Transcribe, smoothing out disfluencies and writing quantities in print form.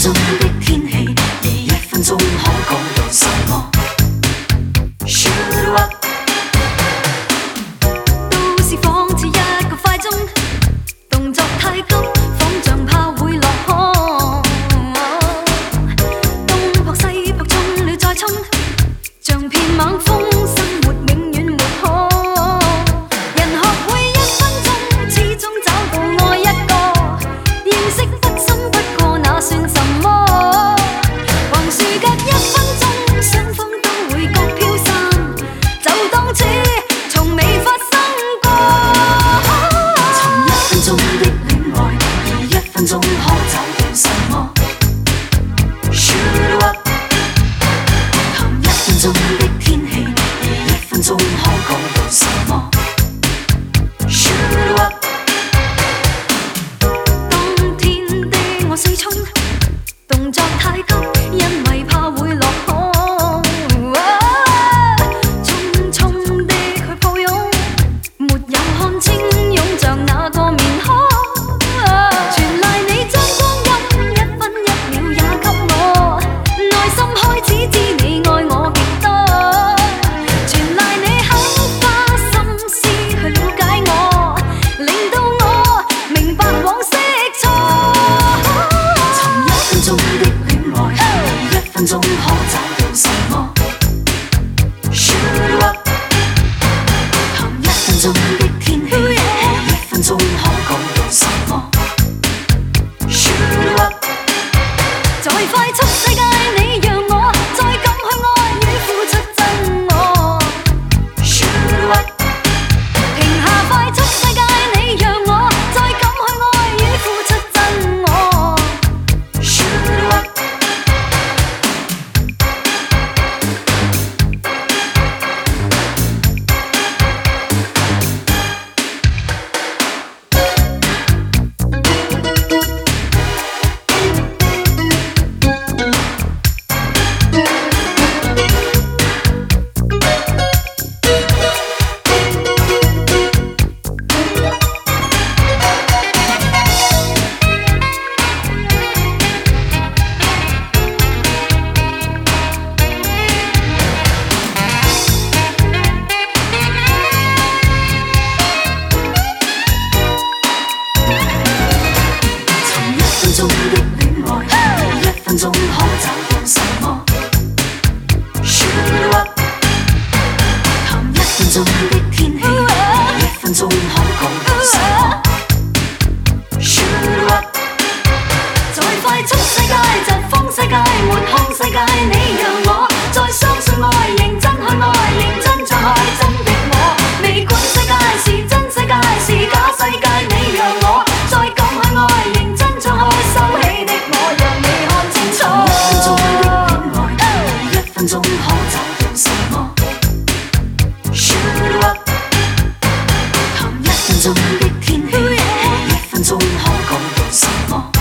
鐘的天氣，而1分鐘可講到什麼 ？Shoot up， 都市仿似一個快鐘，動作太急，仿像炮會落空。東撲西撲，衝了再衝，像片猛風，生活永遠沒空。人學會1分鐘，始終找到愛一個，認識不深不過那算什麼？橫豎隔1分鐘，雙方都會各飄散，就當似從未發生過。 從1分鐘的戀愛，而1分鐘可找到什麼 ？Shoot up， 談1分鐘的天氣，而1分鐘可講到什麼 ？Shoot up， 當天的我四衝，動作太急，因為怕會落空。匆匆的去抱擁，沒有看清擁着那個面孔。全賴你將光陰1分1秒也給我，內心開始知你愛我極多。全賴你肯花心思去了解我，令到我明白往昔錯。 從1分鐘的戀愛，而1分鐘可找到什麼 ？Shoot up， 談1分鐘的天氣，而1分鐘可講到什麼 ？Shoot up， 在快速世界，你讓我再敢去愛與付出真我。 Shoot up， 停下快速世界，你讓我再敢去愛與付出真我。 Shoot up， 從1分鐘的戀愛，而1分鐘可找到什麼 ？Shoot up， 談1分鐘的天氣，而1分鐘可講到什麼 ？Shoot up， 在快速世界、疾風世界、沒空世界，你讓我再相信愛，認真去愛，認真再愛真的我。未管世界是真世界是假世界，你讓我再敢去愛，認真再愛，收起的我讓你看清楚。 從1分鐘的戀愛，而1分鐘可找到什麼 ？Shoot up， 談1分鐘的天氣，而1分鐘可講到什麼